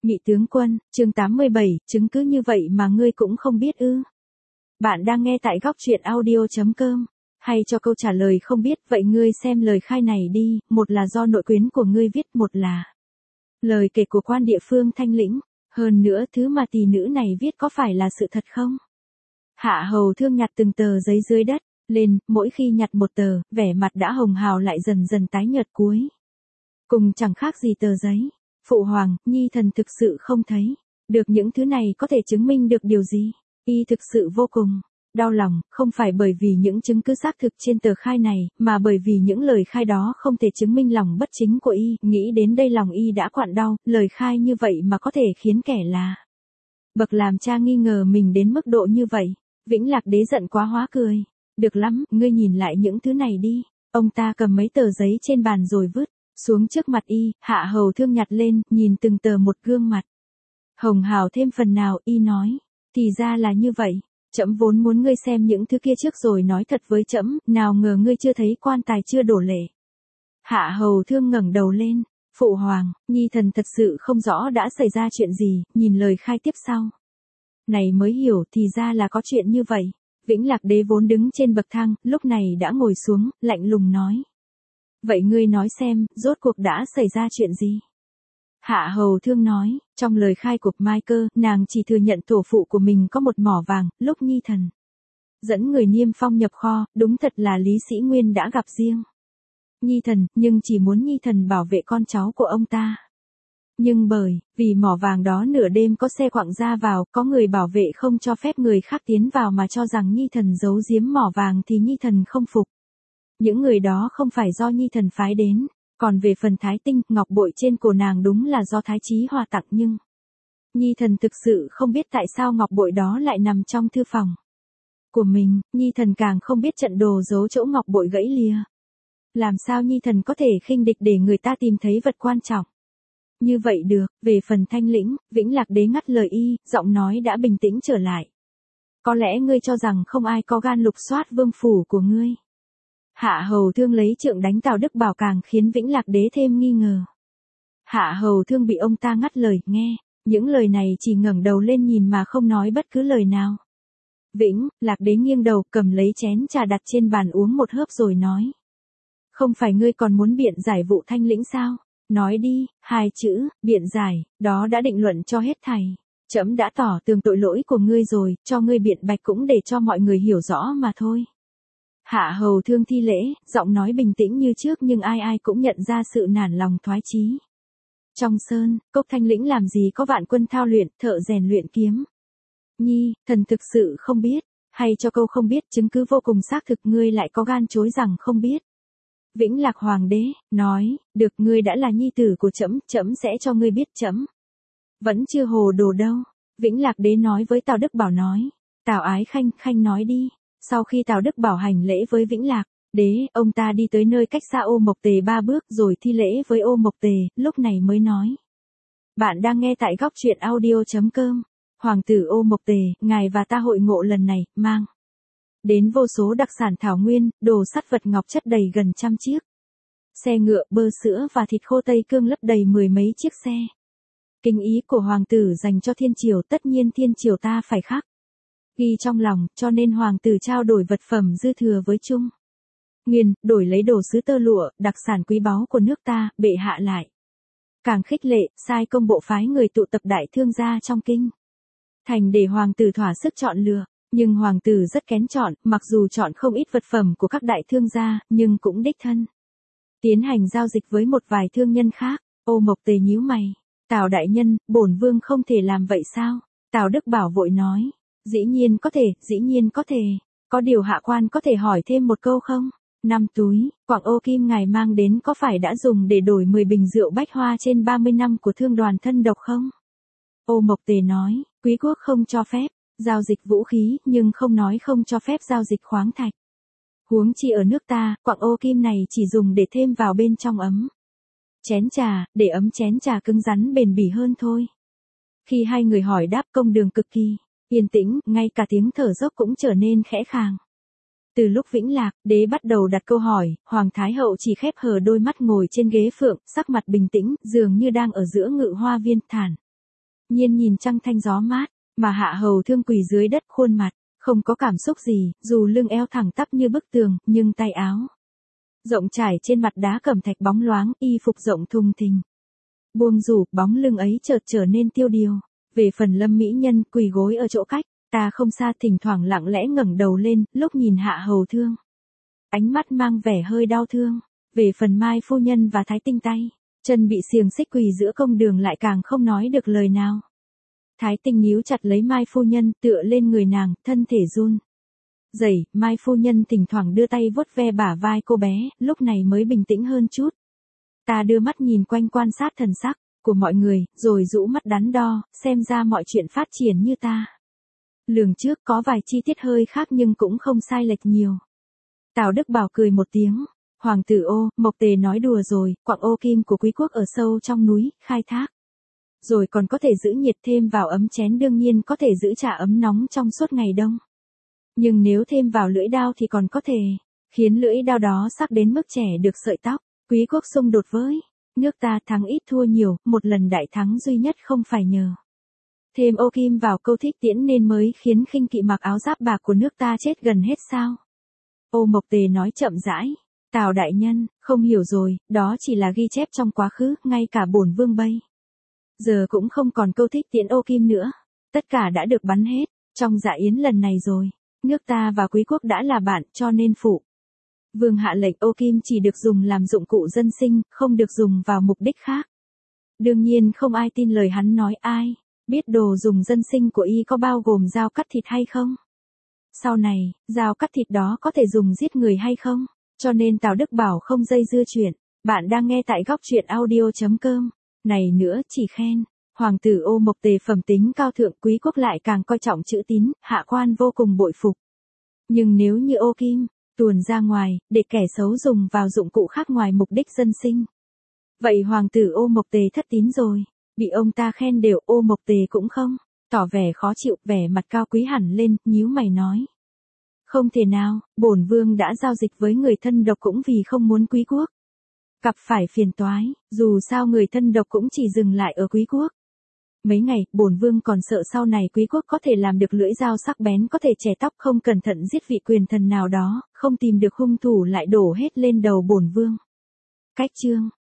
Nhị tướng quân, chương 87, chứng cứ như vậy mà ngươi cũng không biết ư? Bạn đang nghe tại góc truyện audio.com. Hay cho câu trả lời không biết, vậy ngươi xem lời khai này đi, một là do nội quyến của ngươi viết, một là lời kể của quan địa phương Thanh Lĩnh. Hơn nữa thứ mà tỷ nữ này viết có phải là sự thật không? Hạ Hầu Thương nhặt từng tờ giấy dưới đất lên, mỗi khi nhặt một tờ, vẻ mặt đã hồng hào lại dần dần tái nhợt cuối cùng chẳng khác gì tờ giấy. Phụ hoàng, nhi thần thực sự không thấy được những thứ này có thể chứng minh được điều gì. Y thực sự vô cùng đau lòng, không phải bởi vì những chứng cứ xác thực trên tờ khai này, mà bởi vì những lời khai đó không thể chứng minh lòng bất chính của y. Nghĩ đến đây lòng y đã quặn đau, lời khai như vậy mà có thể khiến kẻ là bậc làm cha nghi ngờ mình đến mức độ như vậy. Vĩnh Lạc đế giận quá hóa cười. Được lắm, ngươi nhìn lại những thứ này đi. Ông ta cầm mấy tờ giấy trên bàn rồi vứt xuống trước mặt y. Hạ Hầu Thương nhặt lên, nhìn từng tờ một, gương mặt hồng hào thêm phần nào. Y nói, thì ra là như vậy. Trẫm vốn muốn ngươi xem những thứ kia trước rồi nói thật với trẫm, nào ngờ ngươi chưa thấy quan tài chưa đổ lệ. Hạ Hầu Thương ngẩng đầu lên. Phụ hoàng, nhi thần thật sự không rõ đã xảy ra chuyện gì. Nhìn lời khai tiếp sau này mới hiểu, thì ra là có chuyện như vậy. Vĩnh Lạc đế vốn đứng trên bậc thang, lúc này đã ngồi xuống, lạnh lùng nói. Vậy ngươi nói xem, rốt cuộc đã xảy ra chuyện gì? Hạ Hầu Thương nói, trong lời khai của Mai Cơ, nàng chỉ thừa nhận tổ phụ của mình có một mỏ vàng. Lúc nhi thần dẫn người Niêm Phong nhập kho, đúng thật là Lý Sĩ Nguyên đã gặp riêng nhi thần, nhưng chỉ muốn nhi thần bảo vệ con cháu của ông ta. Nhưng bởi vì mỏ vàng đó nửa đêm có xe quạng ra vào, có người bảo vệ không cho phép người khác tiến vào mà cho rằng nhi thần giấu giếm mỏ vàng thì nhi thần không phục. Những người đó không phải do nhi thần phái đến. Còn về phần Thái Tinh, ngọc bội trên cổ nàng đúng là do Thái Chí Hòa tặng, nhưng nhi thần thực sự không biết tại sao ngọc bội đó lại nằm trong thư phòng của mình. Nhi thần càng không biết trận đồ giấu chỗ ngọc bội gãy lìa. Làm sao nhi thần có thể khinh địch để người ta tìm thấy vật quan trọng như vậy được? Về phần Thanh Lĩnh, Vĩnh Lạc đế ngắt lời y, giọng nói đã bình tĩnh trở lại. Có lẽ ngươi cho rằng không ai có gan lục soát vương phủ của ngươi. Hạ Hầu Thương lấy trượng đánh Tào Đức Bảo càng khiến Vĩnh Lạc đế thêm nghi ngờ. Hạ Hầu Thương bị ông ta ngắt lời, nghe những lời này chỉ ngẩng đầu lên nhìn mà không nói bất cứ lời nào. Vĩnh Lạc đế nghiêng đầu, cầm lấy chén trà đặt trên bàn uống một hớp rồi nói. Không phải ngươi còn muốn biện giải vụ Thanh Lĩnh sao? Nói đi. Hai chữ, biện giải, đó đã định luận cho hết thảy. Trẫm đã tỏ tường tội lỗi của ngươi rồi, cho ngươi biện bạch cũng để cho mọi người hiểu rõ mà thôi. Hạ Hầu Thương thi lễ, giọng nói bình tĩnh như trước nhưng ai ai cũng nhận ra sự nản lòng thoái chí. Trong sơn cốc Thanh Lĩnh làm gì có vạn quân thao luyện, thợ rèn luyện kiếm. Nhi thần thực sự không biết. Hay cho câu không biết, chứng cứ vô cùng xác thực, ngươi lại có gan chối rằng không biết. Vĩnh Lạc hoàng đế nói, được, ngươi đã là nhi tử của trẫm, trẫm sẽ cho ngươi biết. Trẫm vẫn chưa hồ đồ đâu. Vĩnh Lạc đế nói với Tào Đức Bảo nói. Tào Ái Khanh, Khanh nói đi. Sau khi Tào Đức Bảo hành lễ với Vĩnh Lạc đế, ông ta đi tới nơi cách xa Ô Mộc Tề 3 bước rồi thi lễ với Ô Mộc Tề, lúc này mới nói. Bạn đang nghe tại góc truyện audio.com. Hoàng tử Ô Mộc Tề, ngài và ta hội ngộ lần này, mang đến vô số đặc sản thảo nguyên, đồ sắt vật ngọc chất đầy gần 100 chiếc. Xe ngựa, bơ sữa và thịt khô Tây Cương lấp đầy 10 mấy chiếc xe. Kinh ý của hoàng tử dành cho thiên triều, tất nhiên thiên triều ta phải khắc ghi trong lòng, cho nên hoàng tử trao đổi vật phẩm dư thừa với Trung Nguyên, đổi lấy đồ sứ tơ lụa, đặc sản quý báu của nước ta. Bệ hạ lại càng khích lệ, sai công bộ phái người tụ tập đại thương gia trong kinh thành để hoàng tử thỏa sức chọn lựa. Nhưng hoàng tử rất kén chọn, mặc dù chọn không ít vật phẩm của các đại thương gia, nhưng cũng đích thân tiến hành giao dịch với một vài thương nhân khác. Ô Mộc Tề nhíu mày. Tào đại nhân, bổn vương không thể làm vậy sao? Tào Đức Bảo vội nói. Dĩ nhiên có thể, dĩ nhiên có thể. Có điều hạ quan có thể hỏi thêm một câu không? 5 túi, quặng ô kim ngài mang đến có phải đã dùng để đổi 10 bình rượu bách hoa trên 30 năm của thương đoàn thân độc không? Ô Mộc Tề nói, quý quốc không cho phép giao dịch vũ khí, nhưng không nói không cho phép giao dịch khoáng thạch. Huống chi ở nước ta, quặng ô kim này chỉ dùng để thêm vào bên trong ấm chén trà, để ấm chén trà cứng rắn bền bỉ hơn thôi. Khi hai người hỏi đáp, công đường cực kỳ yên tĩnh, ngay cả tiếng thở dốc cũng trở nên khẽ khàng. Từ lúc Vĩnh Lạc đế bắt đầu đặt câu hỏi, Hoàng Thái Hậu chỉ khép hờ đôi mắt ngồi trên ghế phượng, sắc mặt bình tĩnh, dường như đang ở giữa ngự hoa viên, thản nhiên nhìn trăng thanh gió mát, mà Hạ Hầu Thương quỳ dưới đất khuôn mặt, không có cảm xúc gì, dù lưng eo thẳng tắp như bức tường, nhưng tay áo rộng trải trên mặt đá cẩm thạch bóng loáng, y phục rộng thùng thình. Buông rủ, bóng lưng ấy chợt trở nên tiêu điều. Về phần Lâm mỹ nhân quỳ gối ở chỗ cách, ta không xa, thỉnh thoảng lặng lẽ ngẩng đầu lên, lúc nhìn Hạ Hầu Thương. Ánh mắt mang vẻ hơi đau thương. Về phần Mai phu nhân và Thái Tinh tay, chân bị xiềng xích quỳ giữa công đường lại càng không nói được lời nào. Thái Tinh níu chặt lấy Mai phu nhân, tựa lên người nàng, thân thể run rẩy. Mai phu nhân thỉnh thoảng đưa tay vuốt ve bả vai cô bé, lúc này mới bình tĩnh hơn chút. Ta đưa mắt nhìn quanh quan sát thần sắc của mọi người, rồi rũ mắt đắn đo, xem ra mọi chuyện phát triển như ta lường trước, có vài chi tiết hơi khác nhưng cũng không sai lệch nhiều. Tào Đức Bảo cười một tiếng. Hoàng tử Ô, Mộc Tề nói đùa rồi, quặng ô kim của quý quốc ở sâu trong núi, khai thác. Rồi còn có thể giữ nhiệt, thêm vào ấm chén đương nhiên có thể giữ trà ấm nóng trong suốt ngày đông. Nhưng nếu thêm vào lưỡi đao thì còn có thể khiến lưỡi đao đó sắc đến mức chẻ được sợi tóc. Quý quốc xung đột với nước ta, thắng ít thua nhiều, một lần đại thắng duy nhất không phải nhờ thêm ô kim vào câu thích tiễn nên mới khiến khinh kỵ mặc áo giáp bạc của nước ta chết gần hết sao? Ô Mộc Tề nói chậm rãi. Tào đại nhân, không hiểu rồi, đó chỉ là ghi chép trong quá khứ, ngay cả bổn vương bây giờ cũng không còn câu thích tiễn ô kim nữa. Tất cả đã được bắn hết trong dạ yến lần này rồi. Nước ta và quý quốc đã là bạn, cho nên phụ vương hạ lệnh ô kim chỉ được dùng làm dụng cụ dân sinh, không được dùng vào mục đích khác. Đương nhiên không ai tin lời hắn nói. Ai biết đồ dùng dân sinh của y có bao gồm dao cắt thịt hay không? Sau này, dao cắt thịt đó có thể dùng giết người hay không? Cho nên Tào Đức Bảo không dây dưa chuyện. Bạn đang nghe tại góc truyện audio.com. Này nữa, chỉ khen hoàng tử Ô Mộc Tề phẩm tính cao thượng, quý quốc lại càng coi trọng chữ tín, hạ quan vô cùng bội phục. Nhưng nếu như ô kim tuồn ra ngoài, để kẻ xấu dùng vào dụng cụ khác ngoài mục đích dân sinh, vậy hoàng tử Ô Mộc Tề thất tín rồi. Bị ông ta khen đều, Ô Mộc Tề cũng không tỏ vẻ khó chịu, vẻ mặt cao quý hẳn lên, nhíu mày nói. Không thể nào, bổn vương đã giao dịch với người thân độc cũng vì không muốn quý quốc gặp phải phiền toái, dù sao người thân độc cũng chỉ dừng lại ở quý quốc. Mấy ngày, bổn vương còn sợ sau này quý quốc có thể làm được lưỡi dao sắc bén có thể chẻ tóc, không cẩn thận giết vị quyền thần nào đó, không tìm được hung thủ lại đổ hết lên đầu bổn vương. Cách chương